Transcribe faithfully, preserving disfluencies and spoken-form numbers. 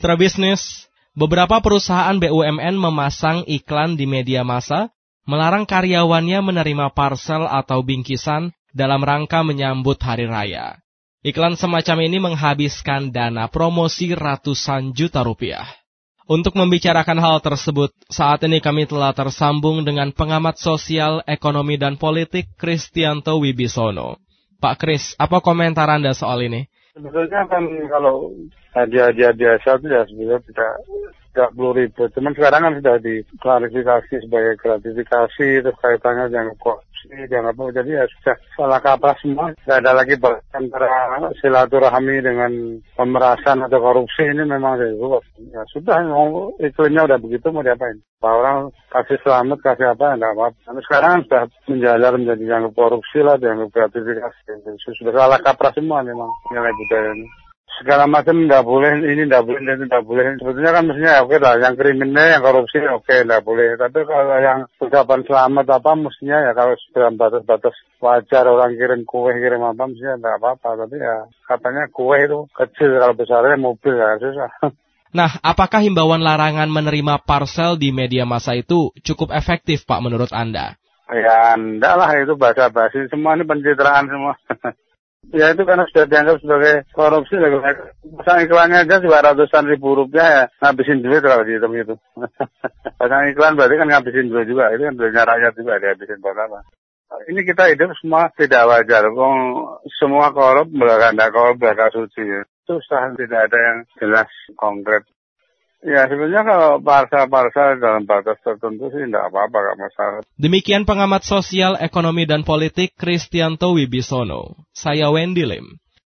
Mitra bisnis, beberapa perusahaan B U M N memasang iklan di media massa melarang karyawannya menerima parsel atau bingkisan dalam rangka menyambut hari raya. Iklan semacam ini menghabiskan dana promosi ratusan juta rupiah. Untuk membicarakan hal tersebut, saat ini kami telah tersambung dengan pengamat sosial, ekonomi, dan politik Kristianto Wibisono. Pak Kris, apa komentar Anda soal ini? Sebetulnya kan kalau hadiah-hadiah biasa itu ya sebenarnya tidak tidak perlu ribet. Cuman sekarang kan sudah diklarifikasi sebagai gratifikasi, terus kaitannya dengan korupsi, jangan apa. Jadi ya sudah salah kaprah semua. Tidak ada lagi antara silaturahmi dengan pemerasan atau korupsi, ini memang ya sudah, iklimnya udah begitu, mau diapain? Pak orang kasih selamat, kasih apa, enggak apa-apa. Nah, sekarang kan sudah menjalar menjadi dianggap korupsi lah, dianggap gratifikasi. Sudah salah kaprah semua memang nilai budaya ini. Segala macam nggak boleh, ini nggak boleh, ini nggak boleh. Sebetulnya kan mestinya oke lah, yang kriminal, yang korupsi oke nggak boleh. Tapi kalau yang ucapan selamat apa, mestinya ya kalau dalam batas-batas wajar orang kirim kue, kirim apa, mestinya nggak apa-apa. Tapi ya katanya kue itu kecil, kalau besarnya mobil ya susah. Nah, apakah himbauan larangan menerima parsel di media massa itu cukup efektif, Pak, menurut Anda? Ya enggak lah, itu basa-basi. Semua ini pencitraan semua. Ya itu karena sudah dianggap sebagai korupsi. Pasang iklannya aja juga ratusan ribu rupiah ya, ngabisin duit kalau dihitung itu. Pasang iklan berarti kan ngabisin duit juga. Itu kan duitnya rakyat juga dihabisin buat apa. Ini kita hidup semua tidak wajar. Semua korup, belakang korup, belakang suci. Susah, tidak ada yang jelas konkret. Ya sebenarnya kalau parsel-parsel dalam batas tertentu sih tidak apa-apa, nggak masalah. Demikian pengamat sosial, ekonomi, dan politik Kristianto Wibisono. Saya Wendy Lim.